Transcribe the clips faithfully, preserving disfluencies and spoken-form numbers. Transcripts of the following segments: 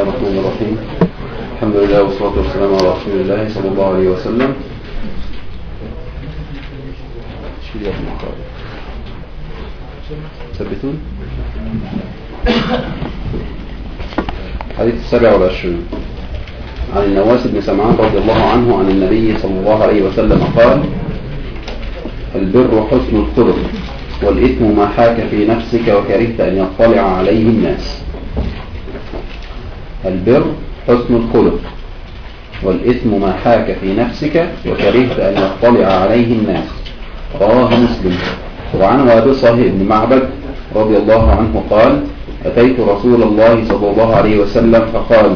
الله الرحمن الرحيم. الحمد لله والصلاة والسلام على رسول الله صلى الله عليه وسلم. ثبتون حديث السابع والعشرين عن النواس بن سمعان رضي الله عنه عن النبي صلى الله عليه وسلم قال: البر حسن الخلق، والإثم ما حاك في نفسك وكرهت أن يطلع عليه الناس. البر حسن الخلق، والإثم ما حاك في نفسك وكرهت أن يطلع عليه الناس. رواه مسلم. وعن وابصة بن معبد رضي الله عنه قال: أتيت رسول الله صلى الله عليه وسلم فقال: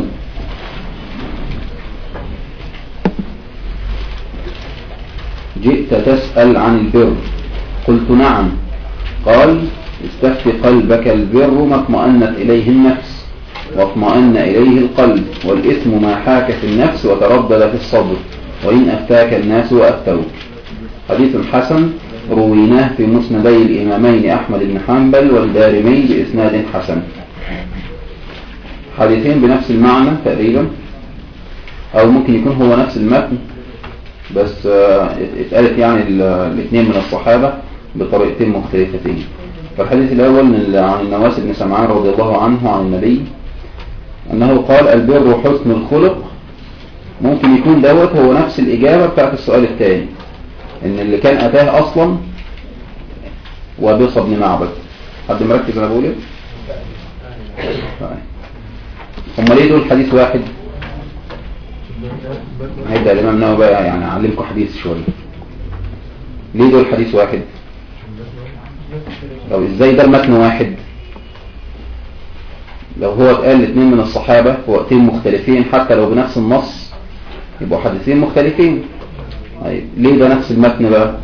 جئت تسأل عن البر؟ قلت: نعم. قال: استفت قلبك، البر ما اطمأنت إليه النفس واطمأن إليه القلب، والإثم ما حاك في النفس وتردد في الصدر، وإن أفتاك الناس وأفتوك. حديث حسن رويناه في مسندي الإمامين أحمد بن حنبل والدارمي بإسناد حسن. حديثين بنفس المعنى تقريبا، أو ممكن يكون هو نفس المتن بس اتقالت يعني الاثنين من الصحابة بطريقتين مختلفتين. فالحديث الأول عن النواس بن سمعان رضي الله عنه عن النبي أنه قال: البر حسن الخلق. ممكن يكون دوت هو نفس الإجابة بتاعت السؤال الثاني، إن اللي كان أتاه أصلا وابصة بن معبد. حد مركز أنا بقول إيه؟ هم ليه دول حديث واحد؟ هيبدأ الإمام النووي بقى يعني أعلمكم حديث شوية. ليه دول حديث واحد؟ لو إزاي ده المتن واحد؟ لو هو اتقال الاثنين من الصحابة في وقتين مختلفين حتى لو بنفس النص يبقوا حديثين مختلفين. طيب ليه ده نفس المتن بقى؟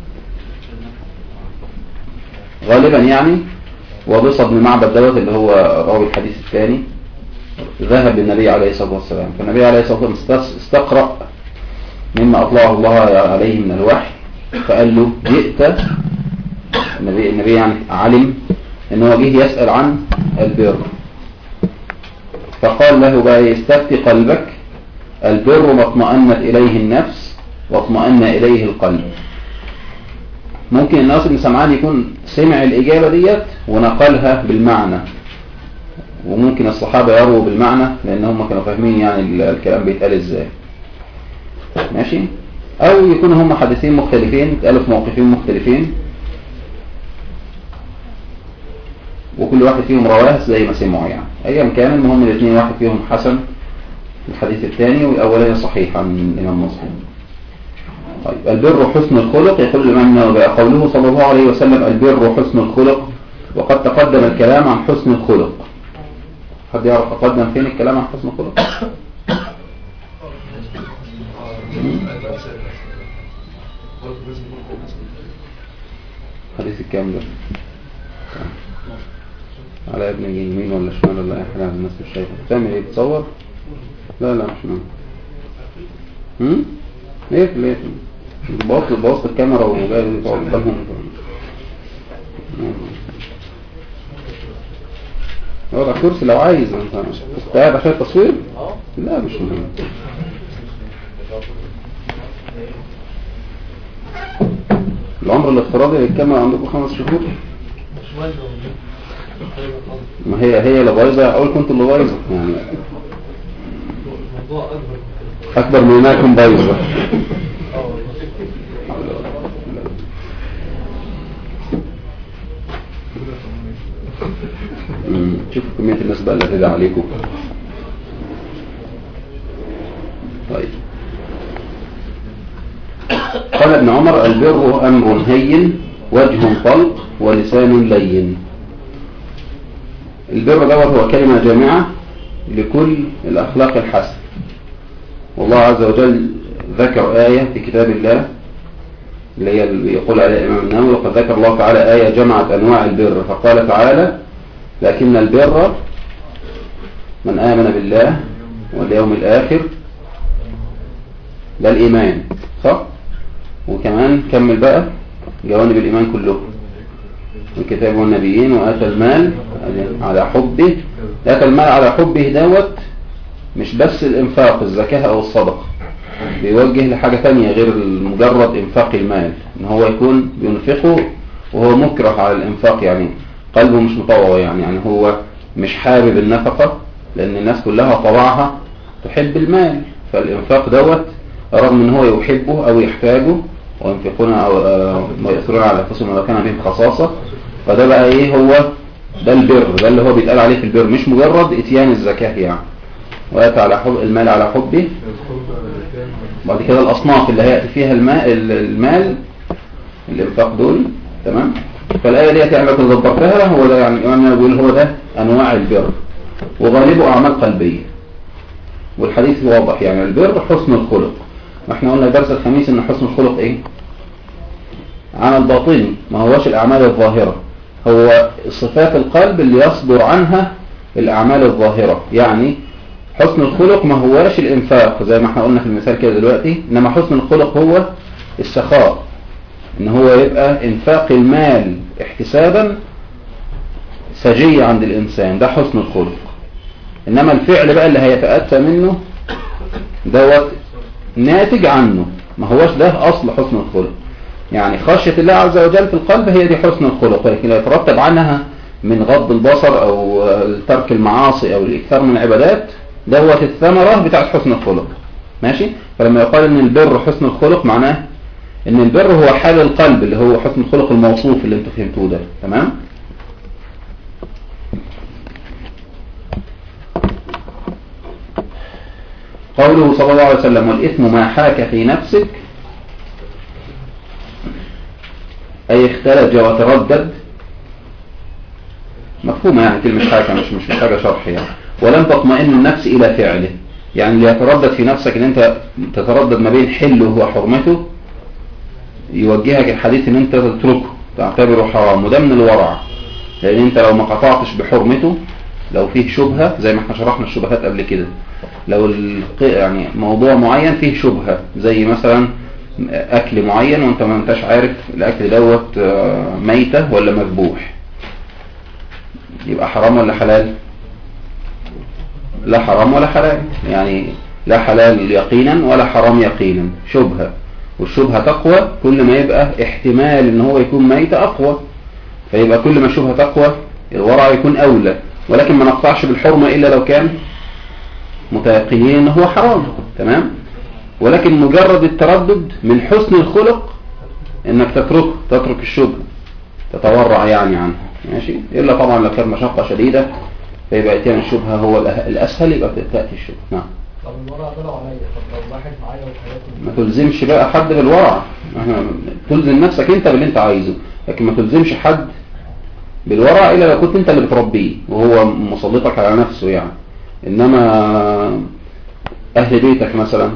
غالبا يعني وابصة بن معبد دوت اللي هو راوي الحديث الثاني ذهب للنبي عليه الصلاة والسلام، فالنبي عليه الصلاة والسلام استقرأ مما أطلعه الله عليه من الوحي، فقال له: جئت. النبي, النبي يعني علم أنه جه يسأل عن البر، فقال له بقى: استفتي قلبك، البر ما اطمأنت إليه النفس واطمأن إليه القلب. ممكن الناس بن سمعان يكون سمع الإجابة ديت ونقلها بالمعنى، وممكن الصحابة يروا بالمعنى لأن هم كانوا فاهمين يعني الكلام بيتقال إزاي. ماشي؟ أو يكون هم حديثين مختلفين اتقالوا في موقفين مختلفين، وكل واحد فيهم رواه زي ما سمعوا يعني. أيام كان المهم الاثنين واحد فيهم حسن الحديث الثاني والأولاني صحيح عن الإمام مسلم. طيب البر حسن الخلق. يقول الإمام النووي قوله صلى الله عليه وسلم: البر حسن الخلق، وقد تقدم الكلام عن حسن الخلق. حد يعرف تقدم فين الكلام عن حسن الخلق؟ حديث الكام ده؟ على ابن يمين ولا شمال ولا اي حاجه؟ الناس مش شايفه. بتعمل ايه؟ بتصور؟ لا لا مش مهم. هم ايه ليه بوظت بوظت الكاميرا وجاي تقعد قدامهم. وضع كرسي لو عايز. انت كنت قاعد عشان التصوير؟ لا مش مهم. العمر الافتراضي للكاميرا عندكم خمس شهور. ما هي هي اللي بايظه، اقول كنت اللي بايظه يعني. الموضوع اكبر اكبر من ما يكون بايظه. شوفوا كميه الناس بقى اللي هتدعي عليكم. طيب قال ابن عمر: البر امر هين، وجه طلق، ولسان لين. البر دوت هو كلمة جامعة لكل الأخلاق الحسنة، والله عز وجل ذكر آية في كتاب الله اللي هي اللي يقول عليها الإمام النووي: وقد ذكر الله تعالى آية جمعت أنواع البر، فقال تعالى: لكن البر من آمن بالله واليوم الآخر. ده الإيمان، صح؟ وكمان كمل بقى جوانب الإيمان كله: الكتاب والنبيين، وآتى المال على حبه. آتى المال على حبه دوت مش بس الانفاق الزكاة او الصدقة، بيوجه لحاجة تانية غير مجرد انفاق المال، ان هو يكون بينفقه وهو مكره على الانفاق، يعني قلبه مش مطوع، يعني يعني هو مش حابب النفقة، لان الناس كلها طبعها تحب المال، فالانفاق دوت رغم ان هو يحبه او يحتاجه، وينفقون او ويأثرون على انفسهم ولو كان بهم خصاصة، فده بقى ايه؟ هو ده البر، ده اللي هو بيتقال عليه في البر، مش مجرد اتيان الزكاة يعني. ويأتي على حب المال على حبه. بعد كده الأصناف اللي هيأتي فيها الماء المال الانفاق دول، تمام. فالآية دي يعني لو تدبرتها هو ده، يعني أنا بقول هو ده أنواع البر، وغالبه أعمال قلبية، والحديث واضح يعني البر حسن الخلق. واحنا قلنا الدرس الخميس ان حسن الخلق ايه؟ عمل باطني، ما هوش الأعمال الظاهرة، هو صفات القلب اللي يصدر عنها الأعمال الظاهرة. يعني حسن الخلق ما هواش الانفاق زي ما احنا قلنا في المثال كده دلوقتي، انما حسن الخلق هو السخاء، ان هو يبقى انفاق المال احتسابا سجي عند الانسان، ده حسن الخلق. انما الفعل بقى اللي هيتأتى منه دوت ناتج عنه، ما هوش ده اصل حسن الخلق. يعني خشية الله عز وجل في القلب هي دي حسن الخلق، لكن لا يترتب عنها من غض البصر او ترك المعاصي او الاكثار من العبادات، دوت الثمرة بتاعت حسن الخلق. ماشي؟ فلما يقال ان البر حسن الخلق معناه ان البر هو حال القلب اللي هو حسن الخلق الموصوف اللي انتوا فهمتوه ده، تمام؟ قوله صلى الله عليه وسلم والإثم ما حاك في نفسك، أي اختلج وتردد، مفهومة يعني كلمة حاكة، مش مش محتاجة شرح يعني. ولم تطمئن النفس إلى فعله، يعني اللي يتردد في نفسك ان انت تتردد ما بين حله وحرمته، يوجهك الحديث ان انت تتركه تعتبره حرام، وده من الورع، لان انت لو ما قطعتش بحرمته، لو فيه شبهة زي ما احنا شرحنا الشبهات قبل كده، لو يعني موضوع معين فيه شبهة زي مثلا اكل معين وانت ما انتش عارف الاكل دوت ميتة ولا مذبوح، يبقى حرام ولا حلال؟ لا حرام ولا حلال، يعني لا حلال يقينا ولا حرام يقينا، شبهة، والشبهة تقوى كل ما يبقى احتمال ان هو يكون ميت اقوى، فيبقى كل ما الشبهة تقوى الورع يكون اولى. ولكن ما نقطعش بالحرمة الا لو كان متيقنين ان هو حرام، تمام. ولكن مجرد التردد من حسن الخلق انك تترك تترك الشبهة، تتورع يعني عنها، ماشي. الا طبعا لو كان مشقة شديدة فيبقى اتيان الشبهة هو الاسهل، يبقى تأتي الشبهة. نعم. طب الورع ده لو عليا، طب لو واحد معايا وحياته ما تلزمش بقى حد بالورع، تلزم نفسك انت باللي انت عايزه، لكن ما تلزمش حد بالورع الا لو كنت انت اللي بتربيه وهو مسلطك على نفسه يعني. انما اهل بيتك مثلا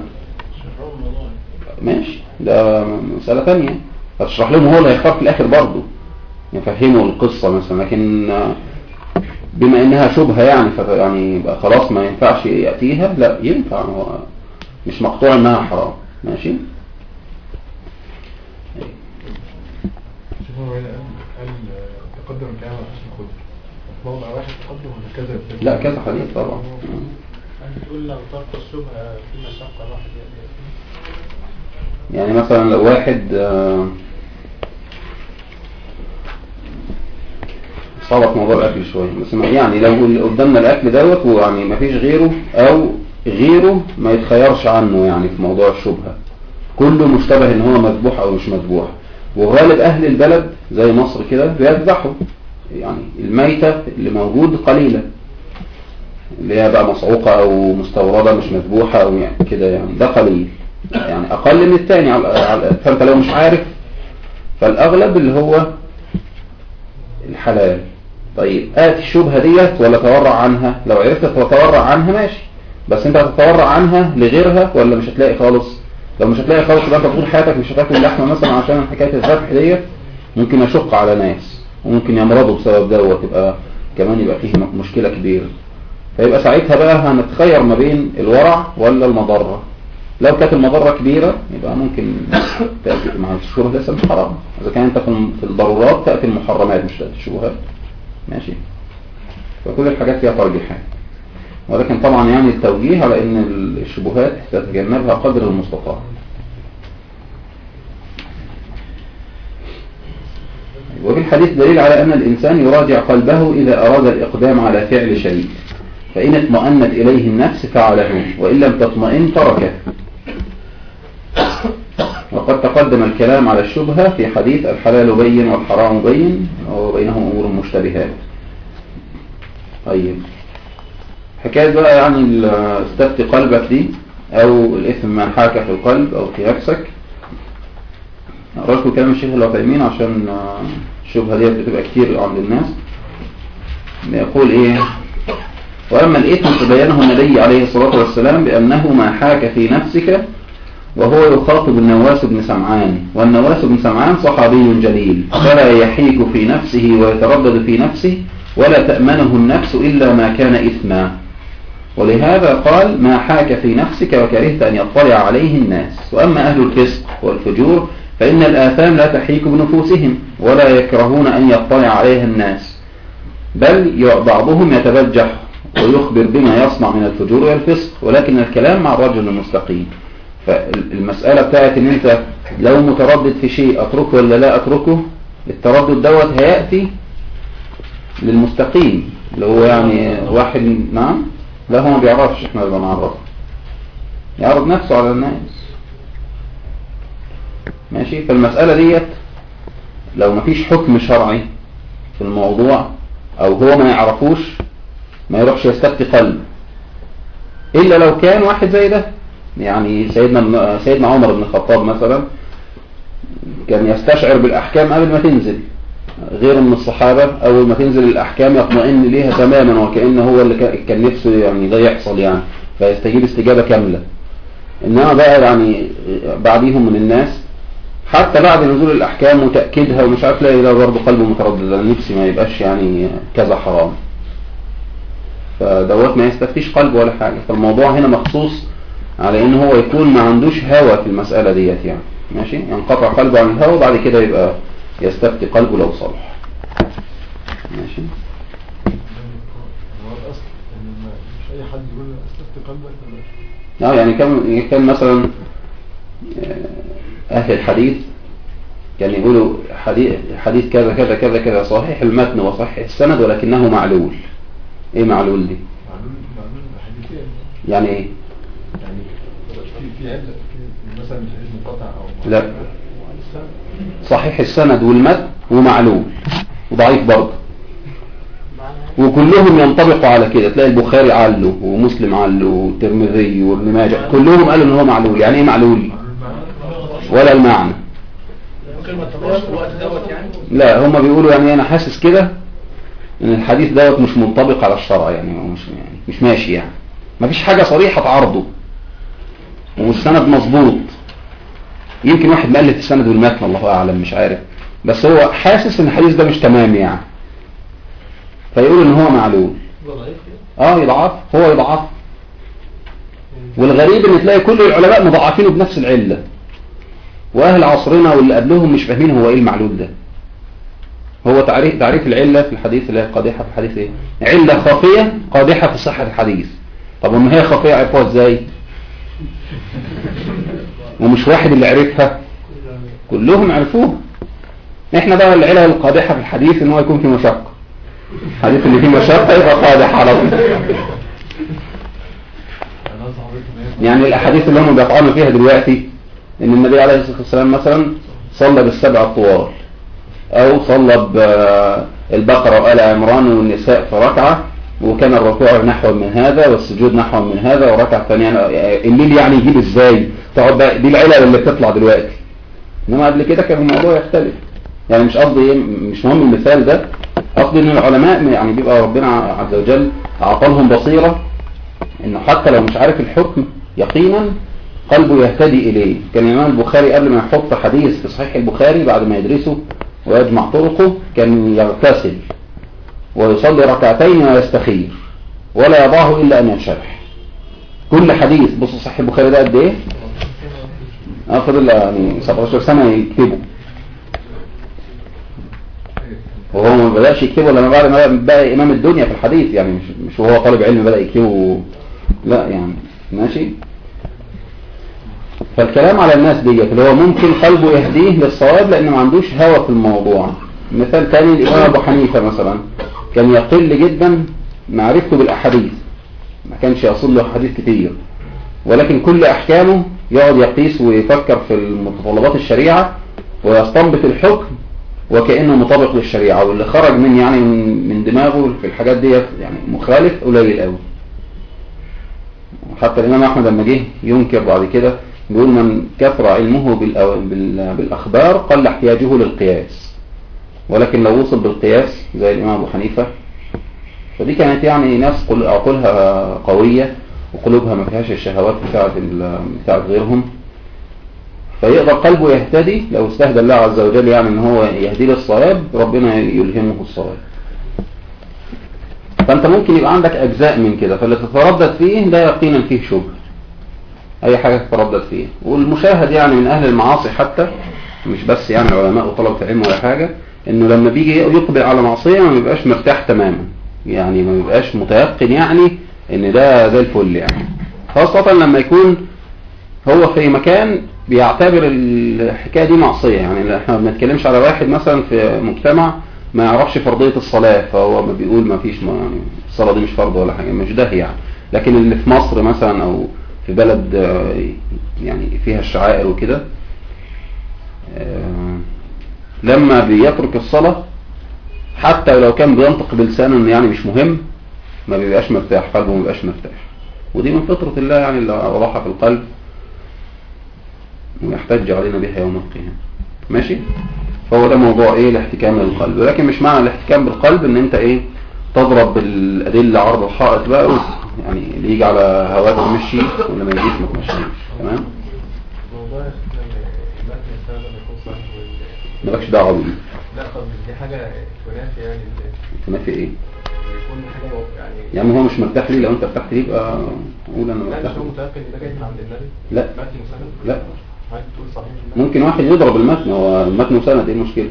ماشي، ده مسألة تانية، هتشرح لهم هو اللي هيختار في الاخر برضه، يفهموا القصة مثلا. لكن بما انها شبهة يعني يعني يبقى خلاص ما ينفعش يأتيها، لا ينفع، هو مش مقطوع انها حرام، ماشي. شوفوا هنا قال تقدم الكلام على حسن الخلق، موضع واحد تقدم ولا كذا؟ لا كذا حديث طبعا. انت تقول لو ترك الشبهة في مشقة الواحد يعني مثلا لو واحد صعبت موضوع الاكل شويه، بس يعني لو قدامنا الاكل دوت ويعني ما فيش غيره او غيره ما يتخيرش عنه، يعني في موضوع الشبهه كله مشتبه ان هو مذبوح او مش مذبوح، وغالب اهل البلد زي مصر كده بيذبحوا، يعني الميتة اللي موجود قليلة، اللي هي بقى مصعوقة او مستوردة مش مذبوحة او يعني كده، يعني ده قليل، يعني اقل من الثاني على. فانت لو مش عارف فالاغلب اللي هو الحلال. طيب آتي الشبهة ديت ولا تورع عنها؟ لو عرفت تتورع عنها ماشي، بس انت هتتورع عنها لغيرها ولا مش هتلاقي خالص؟ لو مش هتلاقي خالص يبقى انت طول حياتك مش هتاكل لحمة مثلا عشان حكاية الذبح ديت ممكن يشق على ناس وممكن يمرضوا بسبب ده، وتبقى كمان يبقى فيه مشكلة كبيرة. فيبقى ساعتها بقى هنتخير ما بين الورع ولا المضرة. لو كانت المضرة كبيرة يبقى ممكن تأتي مع الشبهة ليس مش حرام، إذا كان انت في الضرورات تأتي المحرمات مش تأتي الشبهات، ماشي. فكل الحاجات فيها ترجيحات. ولكن طبعا يعني التوجيه على ان الشبهات تتجنبها قدر المستطاع. وفي الحديث دليل على أن الإنسان يراجع قلبه إذا أراد الإقدام على فعل شيء، فإن اطمأنت إليه النفس فعله، وإن لم تطمئن تركه. وقد تقدم الكلام على الشبهة في حديث الحلال بين والحرام بين وبينهم أمور مشتبهات. طيب، حكاية بقى يعني استفتي قلبك دي أو الإثم ما حاك في القلب أو في نفسك. أقرأ كلام الشيخ العثيمين عشان الشبهة دي بتبقى كتير عند الناس. يقول إيه: وأما الإثم تبينه النبي عليه الصلاة والسلام بأنه ما حاك في نفسك، وهو يخاطب النواس بن سمعان، والنواس بن سمعان صحابي جليل، فلا يحيك في نفسه ويتردد في نفسه، ولا تأمنه النفس إلا ما كان إثما، ولهذا قال: ما حاك في نفسك وكرهت أن يطلع عليه الناس. وأما أهل الفسق والفجور فإن الآثام لا تحيك بنفوسهم، ولا يكرهون أن يطلع عليها الناس، بل بعضهم يتبجح ويخبر بما يصنع من الفجور والفسق، ولكن الكلام مع الرجل المستقيم. فالمسألة بتاعت ان انت لو متردد في شيء اتركه ولا لا اتركه، التردد دوت هيأتي للمستقيم اللي هو يعني واحد نعم لا هو ما بيعرفش، احنا اللي بنعرفه، يعرض نفسه على الناس. ماشي. فالمسألة ديت لو مفيش حكم شرعي في الموضوع او هو ما يعرفوش ما يروحش يستفتي قلب، الا لو كان واحد زي ده. يعني سيدنا سيدنا عمر بن الخطاب مثلا كان يستشعر بالأحكام قبل ما تنزل، غير من الصحابة أول ما تنزل الأحكام يطمئن ليها تماما، وكأنه هو اللي كان نفسه يعني ده يحصل يعني، فيستجيب استجابة كاملة. إنما بقى يعني بعديهم من الناس حتى بعد نزول الأحكام وتأكيدها ومش عارف لا إله برضه قلبه متردد، نفسي ما يبقاش يعني كذا حرام، فدوت ما يستفتيش قلبه ولا حاجة. فالموضوع هنا مخصوص على ان هو يكون ما عندوش هوى في المسألة ديت يعني. ماشي، ينقطع قلبه عن الهوى بعد كده يبقى يستفتي قلبه لو صلح. ماشي. هو الاصل ان مش اي حد يقول استفتي قلبك اه يعني كان كان مثلا اهل الحديث كان يقولوا حديث حديث كذا كذا كذا كذا صحيح المتن وصحيح السند ولكنه معلول. ايه معلول دي؟ معلول معلول حديثين. يعني ايه؟ يعني في في عدة في مثلا حديث منقطع او لا، صحيح السند والمتن ومعلول وضعيف برضه، وكلهم ينطبقوا على كده. تلاقي البخاري عله ومسلم عله والترمذي وابن ماجه كلهم قالوا ان هو معلول. يعني ايه معلول؟ ولا المعنى. لا، هم بيقولوا يعني انا حاسس كده ان الحديث دوت مش منطبق على الشرع، يعني مش يعني مش ماشي، يعني مفيش حاجة صريحة تعارضه والسند مظبوط. يمكن واحد مؤلف السند والمتن الله اعلم مش عارف، بس هو حاسس ان الحديث ده مش تمام يعني، فيقول ان هو معلول. اه يضعف، هو يضعف. والغريب ان تلاقي كل العلماء مضاعفينه بنفس العلة، واهل عصرنا واللي قبلهم مش فاهمين هو ايه المعلول ده. هو تعريف تعريف العلة في الحديث اللي هي قادحة في الحديث ايه؟ علة خفية قادحة في صحة الحديث. طب وما هي خفية عرفوها ازاي؟ ومش واحد اللي عرفها، كلهم عرفوها. احنا بقى العلة القادحة في الحديث ان هو يكون في مشقة. الحديث اللي فيه مشقة يبقى قادح على طول. يعني الاحاديث اللي هم بيقعوا فيها دلوقتي ان النبي عليه الصلاة والسلام مثلا صلى بالسبع الطوال، او صلى بالبقرة وآل عمران والنساء في ركعة، وكان الركوع نحو من هذا والسجود نحو من هذا وركعة ثانية. الليل يعني يجيب ازاي؟ تقعد بقى دي العلل اللي بتطلع دلوقتي، انما قبل كده كان الموضوع يختلف. يعني مش قصدي مش مهم المثال ده، قصدي ان العلماء يعني بيبقى ربنا عز وجل اعطالهم بصيرة انه حتى لو مش عارف الحكم يقينا قلبه يهتدي اليه. كان الامام البخاري قبل ما يحط حديث في صحيح البخاري بعد ما يدرسه ويجمع طرقه كان يغتسل ويصلي ركعتين ويستخير ولا يضعه إلا أن ينشرح. كل حديث بصوا صحيح البخاري ده قد إيه؟ فضل يعني سبعة عشر سنة يكتبه. وهو ما بدأش يكتبه لما بعد ما بقى إمام الدنيا في الحديث، يعني مش مش وهو طالب علم بدأ يكتبه، لا يعني ماشي. فالكلام على الناس ديت اللي هو ممكن قلبه يهديه للصواب لأنه ما عندوش هوى في الموضوع. مثال تاني الإمام أبو حنيفة مثلا كان يقل جدا معرفته بالأحاديث، ما كانش يصل له حديث كتير، ولكن كل أحكامه يقعد يقيس ويفكر في متطلبات الشريعة ويستنبط الحكم وكأنه مطابق للشريعة، واللي خرج من يعني من دماغه في الحاجات دي يعني مخالف قليل قوي. حتى الإمام أحمد لما جه ينكر بعد كده بيقول من كثر علمه بالأخبار قل احتياجه للقياس، ولكن لو وصل بالقياس زي الإمام أبو حنيفة، فدي كانت يعني ناس عقولها قوية وقلوبها ما فيهاش الشهوات بتاعت بتاعت غيرهم، فيقدر قلبه يهتدي لو استهدى الله عز وجل يعني ان هو يهدي للصواب، ربنا يلهمه الصواب. فانت ممكن يبقى عندك اجزاء من كده، فاللي تتردد فيه ده يقينا فيه شبه، اي حاجة تتردد فيه. والمشاهد يعني من اهل المعاصي حتى مش بس يعني علماء وطلبة العلم ولا حاجة، انه لما بيجي يقبل على معصية ما بيبقاش مرتاح تماما، يعني ما بيبقاش متيقن يعني ان ده زي الفل، يعني خاصة لما يكون هو في مكان بيعتبر الحكاية دي معصية. يعني احنا ما بنتكلمش على واحد مثلا في مجتمع ما يعرفش فرضية الصلاة، فهو ما بيقول ما فيش ما يعني الصلاة دي مش فرض ولا حاجة، مش ده يعني. لكن اللي في مصر مثلا او في بلد يعني فيها الشعائر وكده، لما بيترك الصلاة حتى لو كان بينطق بلسانه ان يعني مش مهم، ما بيبقاش مرتاح، قلبه ما بيبقاش مرتاح. ودي من فطرة الله يعني اللي وضعها في القلب ويحتج علينا بها يوم القيامة. ماشي. فهو ده موضوع ايه الاحتكام للقلب، ولكن مش معنى الاحتكام بالقلب ان انت ايه تضرب بالادله عرض الحائط بقى، يعني اللي يجي على هواك تمشي واللي ما يجيش ما تمشيش. تمام. موضوع المتن السند اللي يكون صحيح وال مالكش دعوه بيه. لا طب دي حاجه تنافي يعني تنافي ايه؟ يكون حاجه يعني يعني هو مش مرتاح ليه؟ لو انت ارتحت ليه يبقى قول انا مرتاح. لا مش هو متيقن ان ده جاي من عند النبي؟ لا متن مسند؟ لا حضرتك تقول صحيح. ممكن واحد يضرب المتن، هو المتن مسند، ايه المشكله؟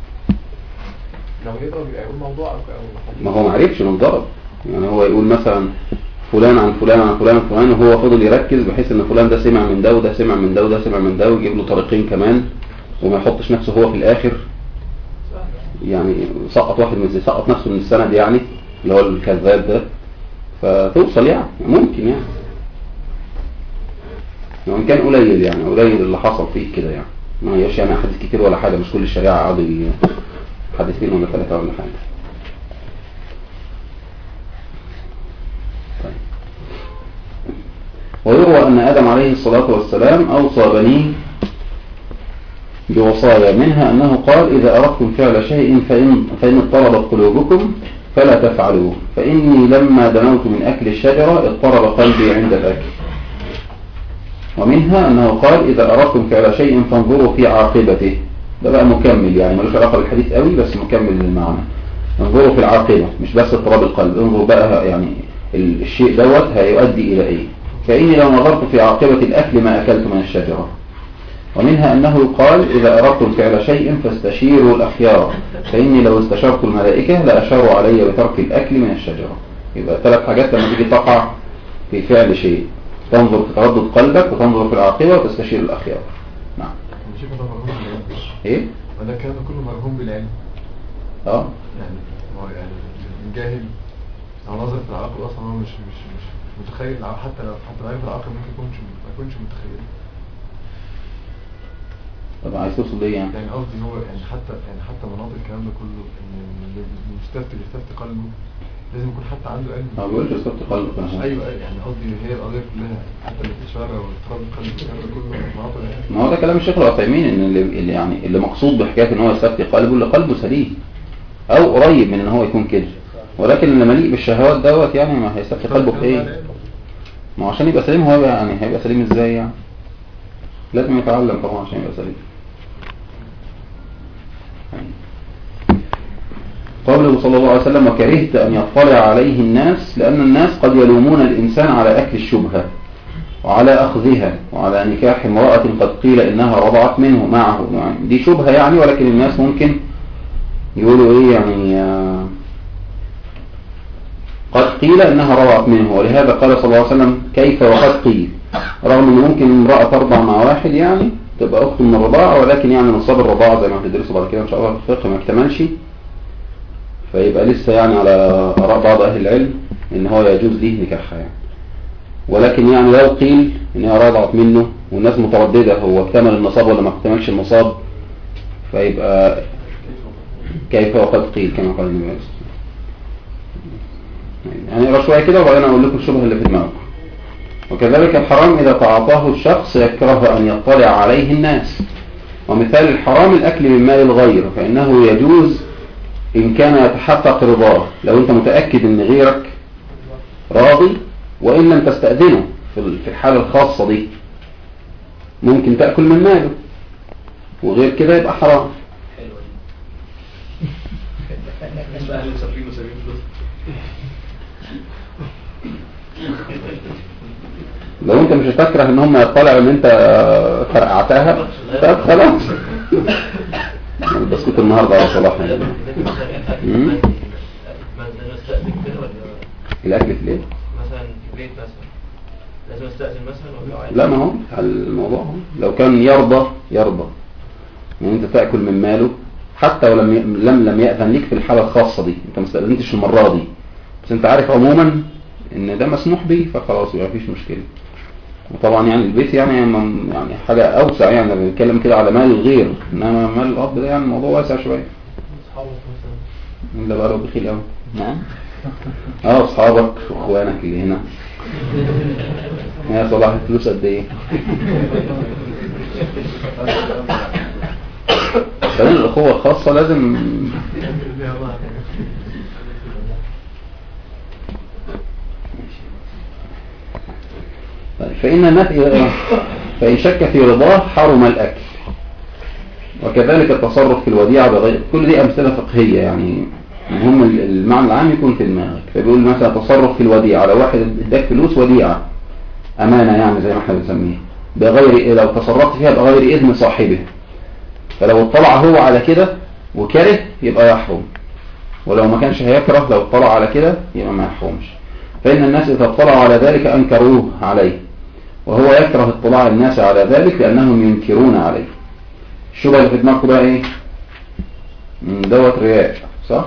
لو يضرب يبقى يقول موضوع او ما هو ما عرفش انه ضرب، يعني هو يقول مثلا فلان عن فلان عن فلان عن فلان، وهو فضل يركز بحيث ان فلان ده سمع من ده وده سمع من ده وده سمع من ده، ويجيب له طريقين كمان وما يحطش نفسه هو في الاخر يعني سقط واحد من سقط نفسه من السند يعني اللي هو الكذاب ده، فتوصل يعني ممكن يعني وان كان قليل يعني قليل اللي حصل فيه كده، يعني ما هيش يعني حديث كتير ولا حاجه، مش كل الشريعه عادي حديثين ولا ثلاثه ولا حاجه. طيب. ويروى ان ادم عليه الصلاه والسلام اوصى بنيه بوصايا، منها انه قال اذا اردتم فعل شيء فان فان اضطربت قلوبكم فلا تفعلوه، فاني لما دنوت من اكل الشجره اضطرب قلبي عند الاكل. ومنها أنه قال إذا أردتم فعل شيء فانظروا في عاقبته، ده بقى مكمل يعني ملوش علاقة بالحديث قوي بس مكمل للمعنى. انظروا في العاقبة مش بس اضطراب القلب، انظروا بقى يعني الشيء دوت هيؤدي إلى إيه، فإني لو نظرت في عاقبة الأكل ما أكلت من الشجرة. ومنها أنه قال إذا أردتم فعل شيء فاستشيروا الأخيار، فإني لو استشرت الملائكة لأشاروا علي بترك الأكل من الشجرة. يبقى ثلاث حاجات لما تيجي تقع في فعل شيء، تنظر في تردد قلبك وتنظر في العاقبة وتستشير الأخيار. نعم. شوف ده مرهوم بالعلم. إيه؟ وده كان كله مرهوم بالعلم. اه يعني هو يعني الجاهل او ناظر في العقل اصلا هو مش مش مش متخيل، حتى لو حتى لو في العقل ممكن يكونش ما يكونش متخيل. طب عايز توصل ليه يعني؟ يعني قصدي هو يعني حتى يعني حتى مناطق الكلام ده كله ان المستفتي اللي يستفتي قلبه لازم يكون حتى عنده علم. ما بيقولش استفتي قلبك. ايوه يعني قصدي هي القضيه كلها حتى الاستشاره واضطراب القلب الكلام ده كله مناطق. ما هو ده كلام الشيخ العثيمين ان اللي, اللي يعني اللي مقصود بحكايه ان هو يستفتي قلبه اللي قلبه سليم او قريب من ان هو يكون كده، ولكن اللي مليء بالشهوات دوت يعني ما هيستفتي قلبه في ايه؟ ما عشان يبقى سليم هو يعني هيبقى سليم ازاي يعني؟ لازم يتعلم طبعا عشان يبقى سليم. قوله صلى الله عليه وسلم وكرهت أن يطلع عليه الناس، لأن الناس قد يلومون الإنسان على أكل الشبهة وعلى أخذها وعلى نكاح امرأة قد قيل إنها رضعت منه معه، يعني دي شبهة يعني، ولكن الناس ممكن يقولوا ايه يعني آه قد قيل انها رضعت منه، ولهذا قال صلى الله عليه وسلم كيف وقد قيل، رغم ان ممكن امرأة ترضع مع واحد يعني تبقى اخت من الرضاعة، ولكن يعني نصاب الرضاعة زي ما هتدرسوا بعد كده ان شاء الله في الفقه ما اكتملش، فيبقى لسه يعني على اراء بعض اهل العلم ان هو يجوز ليه نكاحها يعني. ولكن يعني لو قيل انها رضعت منه والناس مترددة هو اكتمل النصاب ولا ما اكتملش النصاب، فيبقى كيف وقد قيل كما قال النبي عليه الصلاة والسلام. يعني اقرا شويه كده وبعدين اقول لكم الشبهه اللي في دماغكم. وكذلك الحرام اذا تعاطاه الشخص يكره ان يطلع عليه الناس، ومثال الحرام الاكل من مال الغير، فانه يجوز ان كان يتحقق رضاه، لو انت متاكد ان غيرك راضي وان لم تستاذنه في الحاله الخاصه دي ممكن تاكل من ماله، وغير كده يبقى حرام. لو انت مش هتكره ان هم يطلعوا ان انت فرقعتها طب خلاص. البسكوت النهارده على صلاح يعني. الاكل في ليه مثلا في البيت مثلا لازم استأذن مثلا ولا لا؟ ما هو الموضوع لو كان يرضى يرضى يعني انت تاكل من ماله حتى ولم لم لم يأذن ليك في الحاله الخاصه دي، انت ما استأذنتش المره دي، بس انت عارف عموما ان ده مسموح به فخلاص يبقى مفيش مشكله. وطبعا يعني البيت يعني يعني حاجه اوسع، يعني بنتكلم كده على مال الغير، انما مال الاب ده يعني الموضوع واسع شويه. اصحابك مثلا اللي بقى له بخيل قوي. نعم اه اصحابك واخوانك اللي هنا. يا صلاح الفلوس قد ايه؟ فلان الاخوه الخاصه لازم فإن نفي فإن شك في رضاه حرم الأكل، وكذلك التصرف في الوديعة بغير. كل دي أمثلة فقهية يعني مهم المعنى العام يكون في دماغك. فبيقول مثلا تصرف في الوديعة، لو واحد اداك فلوس وديعة أمانة يعني زي ما احنا بنسميها بغير، لو تصرفت فيها بغير إذن صاحبه، فلو اطلع هو على كده وكره يبقى يحرم، ولو ما كانش هيكره لو اطلع على كده يبقى ما يحرمش. فإن الناس إذا اطلعوا على ذلك أنكروه عليه، وهو يكره اطلاع الناس على ذلك لأنهم ينكرون عليه. الشبهة اللي في دماغكم بقى ايه؟ دوت رياء صح؟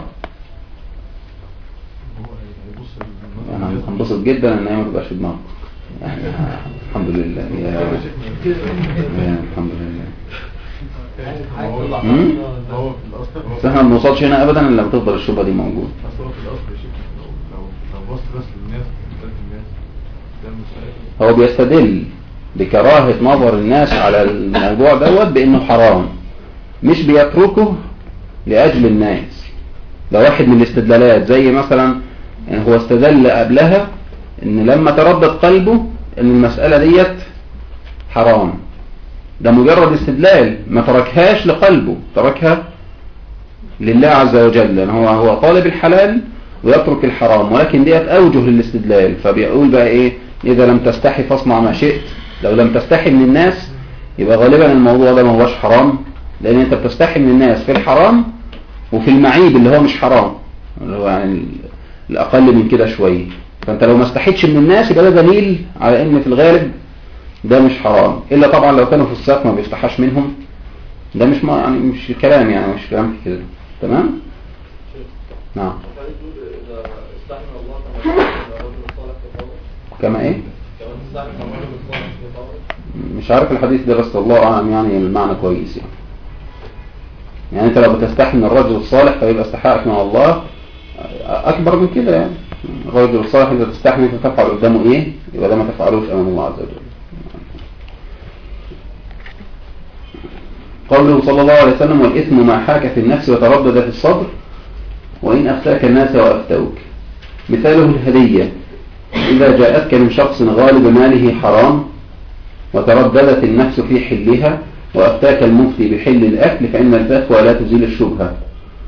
يعني هنبسط جدا ان هي ما تبقاش في دماغكم يعني. الحمد لله يا, يا الحمد لله. بس احنا ما بنوصلش هنا ابدا الا لما تفضل الشبهة دي موجودة. هو بيستدل بكراهة نظر الناس على الموضوع دوت بانه حرام، مش بيتركه لأجل الناس. ده واحد من الاستدلالات، زي مثلا يعني هو استدل قبلها ان لما تردد قلبه ان المسألة ديت حرام، ده مجرد استدلال، ما تركهاش لقلبه، تركها لله عز وجل، لأن هو هو طالب الحلال ويترك الحرام، ولكن ديت اوجه للاستدلال. فبيقول بقى ايه؟ اذا لم تستحي فاصنع ما شئت. لو لم تستحي من الناس يبقى غالبا الموضوع ده ما هوش حرام، لان انت بتستحي من الناس في الحرام وفي المعيب اللي هو مش حرام، اللي هو يعني الاقل من كده شويه. فانت لو ما استحيتش من الناس يبقى ده دليل على ان في الغالب ده مش حرام، الا طبعا لو كانوا في الساق ما بيستحاش منهم، ده مش ما يعني مش كلام يعني مش كلام كده. تمام؟ نعم. كما ايه؟ مش عارف الحديث ده بس الله اعلم يعني المعنى كويس يعني. يعني انت لو بتستحي من الرجل الصالح فيبقى استحقاقك من الله اكبر من كده يعني. الرجل الصالح اذا تستحي انت تفعل قدامه ايه يبقى ده ما تفعلوش امام الله عز وجل. قوله صلى الله عليه وسلم والاثم ما حاك في النفس وتردد في الصدر وان افتاك الناس وافتوك. مثاله الهدية، إذا جاءتك من شخص غالب ماله حرام وترددت النفس في حلها وأفتاك المفتي بحل الأكل فإن الفتوى لا تزيل الشبهة.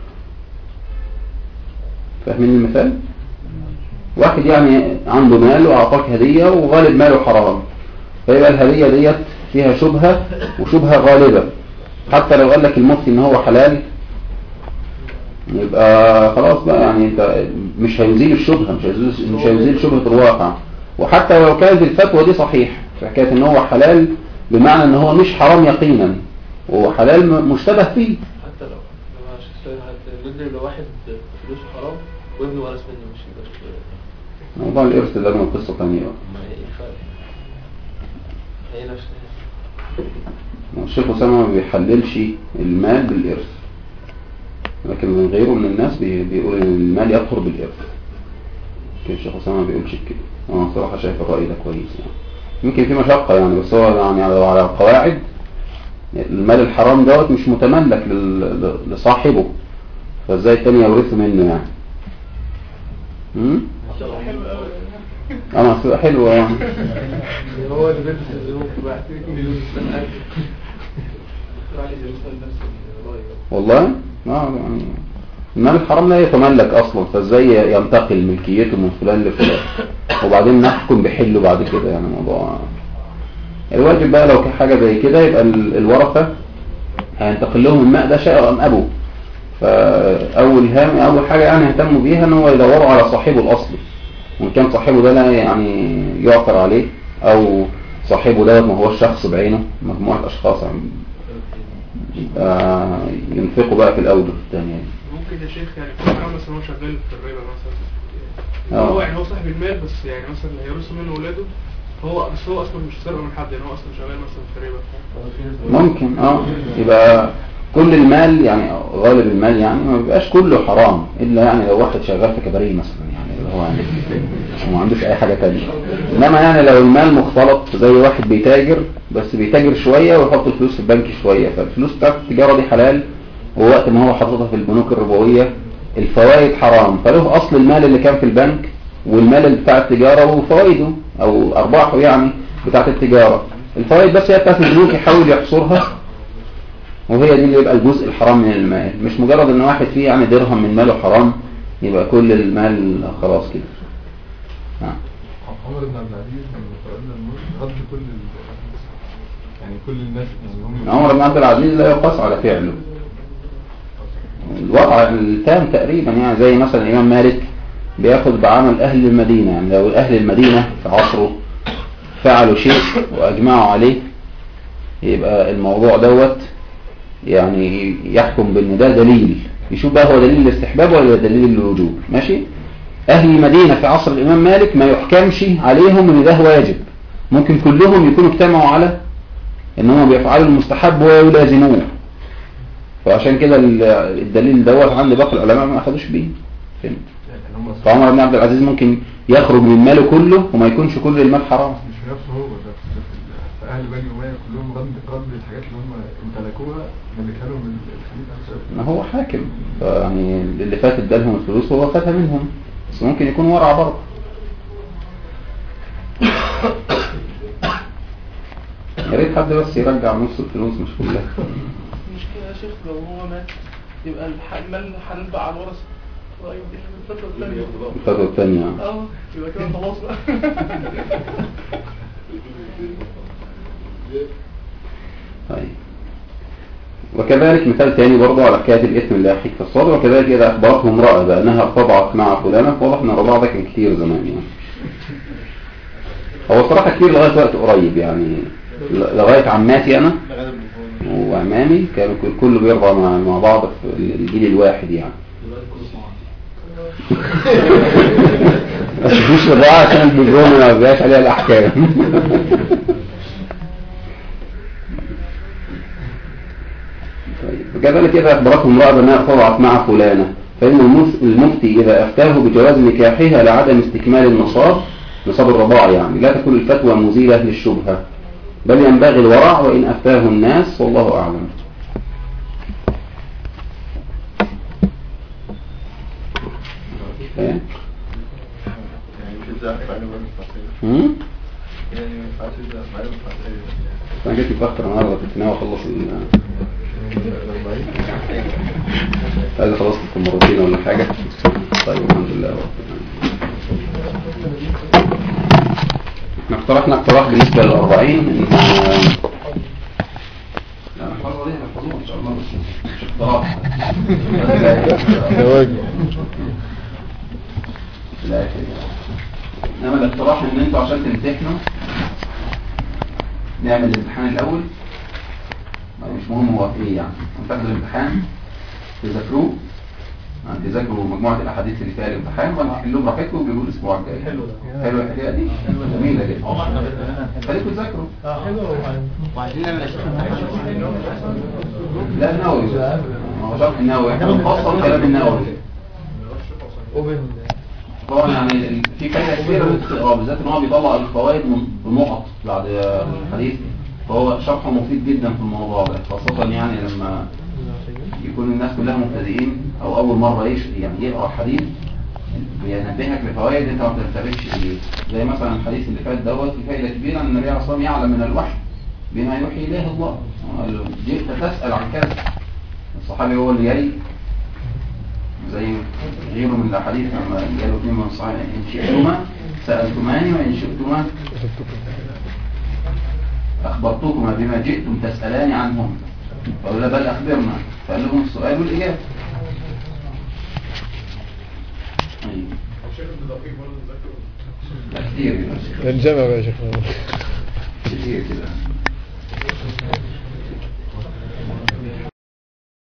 فاهمين المثال؟ واحد يعني عنده مال وأعطاك هدية وغالب ماله حرام، فيبقى الهدية ديت فيها شبهة وشبهة غالبة، حتى لو قال لك المفتي إن هو حلال يبقى خلاص بقى يعني انت مش هيزيل الشبهة، مش هيزيل مش هيزيل شبهة الواقع. وحتى لو كانت الفتوى دي صحيح في حكاية ان هو حلال بمعنى ان هو مش حرام يقينا وحلال مشتبه فيه. حتى لو لو عشان ندري لو واحد فلوسه حرام وابنه ورث منه مش يبقى موضوع الإرث ده من قصة ثانية بقى. ما ايه الفرق؟ هي نفس الشيخ أسامة ما بيحللش المال بالإرث، لكن من غيره من الناس بيقول ان المال يظهر بالإرث. كان الشيخ أسامة ما بيقولش كده. أنا صراحة شايف الرأي ده كويس يعني. يمكن في مشقة يعني، بس هو يعني على القواعد المال الحرام دوت مش متملك لصاحبه، فازاي التاني يورث منه يعني؟ امم هتبقى حلوة قوي. اه هتبقى حلوة يعني. هو اللي بيلبس الذنوب بقى يلبس الأكل. والله اه يعني المال الحرام لا يتملك اصلا، فازاي ينتقل ملكيته من فلان لفلان وبعدين نحكم بحله بعد كده؟ يعني موضوع الواجب بقى لو كان حاجة زي كده يبقى الورثة هينتقل لهم الماء ده شاء ام ابوه. فاول هام اول حاجة يعني يهتموا بيها ان هو يدوروا على صاحبه الاصلي، وان كان صاحبه ده لا يعني يعثر عليه او صاحبه ده ما هو الشخص بعينه، مجموعة اشخاص يعني آه ينفقوا بقى في الاوجه الثانية. ممكن يا شيخ يعني في حاجة مثلا هو شغال في الربا مثلا، آه. هو يعني هو صاحب المال بس يعني مثلا اللي هيرث منه ولاده هو، بس هو اصلا مش سرقه من حد، يعني هو اصلا شغال مثلا في الربا. ممكن اه يبقى كل المال يعني غالب المال يعني ما بيبقاش كله حرام، الا يعني لو واحد شغال في كباريه مثلا يعني اللي هو يعني ما عندوش اي حاجة تانية. انما يعني لو المال مختلط زي واحد بيتاجر بس بيتاجر شوية ويحط الفلوس في البنك شوية، فالفلوس بتاعت التجارة دي حلال، ووقت ما هو حاططها في البنوك الربوية الفوائد حرام، فله اصل المال اللي كان في البنك والمال اللي بتاع التجارة وفوائده او ارباحه يعني بتاعت التجارة. الفوائد بس هي بتاعت البنوك يحاول يحصرها، وهي دي اللي يبقى الجزء الحرام من المال، مش مجرد ان واحد فيه يعني درهم من ماله حرام يبقى كل المال خلاص كده. عمر بن عبد العزيز لما فرضنا الموت رد كل يعني كل الناس اللي هم عمر بن عبد العزيز لا يقاس على فعله، الوضع التام تقريبا يعني زي مثلا الإمام مالك بياخد بعمل أهل المدينة، يعني لو أهل المدينة في عصره فعلوا شيء وأجمعوا عليه يبقى الموضوع دوت يعني يحكم بأن ده دليل، يشوف بقى هو دليل الاستحباب ولا دليل الوجوب. ماشي. أهل المدينة في عصر الإمام مالك ما يحكمش عليهم ان ده واجب، ممكن كلهم يكونوا اجتمعوا على انهم بيفعلوا المستحب ويلازموه، فعشان كده الدليل دوت عند باقي العلماء ما اخدوش بيه. فهمت؟ فعمر بن عبد العزيز ممكن يخرج من ماله كله وما يكونش كل المال حرام. مش في نفسه هو ده، في اهل بني اميه كلهم رد رد الحاجات اللي هم امتلكوها ملكها لهم الخليفه. ما هو حاكم، يعني اللي فاتت ادالهم الفلوس وهو خدها منهم، بس ممكن يكون ورع برضه. يا ريت حد بس يرجع نص الفلوس مش كلها. المشكلة يا شيخ لو هو مات يبقى المال حلال بقى على الورثة. طيب دي الفترة الثانية. الفترة الثانية. اه يبقى كده خلاص بقى. طيب. وكذلك مثال ثاني برضه على حكاية الإثم اللاحق في الصدر، وكذلك إذا أخبرته امرأة بأنها ارتضعت مع فلانة، واضح إن الرضاعة ده كان كتير زمان يعني. هو صراحة كتير لغاية وقت قريب يعني، لغاية عماتي أنا وعمامي كانوا كله بيرضع مع مع بعض في الجيل الواحد يعني. بس مش رضاعة عشان البجرون ما بيبقاش عليها الأحكام. وكذلك إذا أخبرته امرأة بأنها ارتضعت مع فلانة، فإن المفتي إذا أفتاه بجواز نكاحها لعدم استكمال النصاب نصاب الرضاعة يعني لا تكون الفتوى مزيلة للشبهة، بل ينبغي الورع وإن أفتاه الناس والله أعلم. يعني أنا جيت متأخر النهارده كنت ناوي أخلص ال عايز أخلصت في مرتين ولا حاجة. طيب الحمد لله. احنا اقترحنا اقتراح بالنسبة للأربعين إن موضوع ان شاء الله، بس مش اقتراح. لا كده. انما الاقتراح ان انتوا عشان تمتحنوا نعمل الامتحان الاول، مش مهم هو في ايه يعني، تاخدوا الامتحان تذاكروه، تذاكروا مجموعه الاحاديث اللي فيها الامتحان وتحلوه براحتكم وتجيبوه الاسبوع الجاي. حلو ده، حلو الحكايه دي، جميله جدا. خليكم تذاكروا. اه حلو. وعايزين نعمل لا النووي، ما هو شرح النووي احنا بنفصل كلام النووي. طبعا يعني في فايده كبيره للاستقراء، بالذات ان هو بيطلع الفوائد بنقط بعد الحديث، فهو شرحه مفيد جدا في الموضوع ده، خاصه يعني لما يكون الناس كلها مبتدئين او اول مره يش يعني يقرا الحديث، بينبهك لفوائد انت ما بتنتبهش اليه. زي مثلا الحديث اللي فات دوت في فائده كبيره ان النبي عليه الصلاه والسلام يعلم من الوحي بما يوحي اليه الله. جئت تسال عن كذا، الصحابي هو اللي جاي، زي غيره من الاحاديث لما قالوا اثنين من الصحابه ان شئتما سالتماني وان شئتما اخبرتكما بما جئتم تسالاني عنهم، قالوا لا بل اخبرنا، فقال لهم السؤال والاجابه. لا كتير كده الجامعة يا شيخ كتير كده.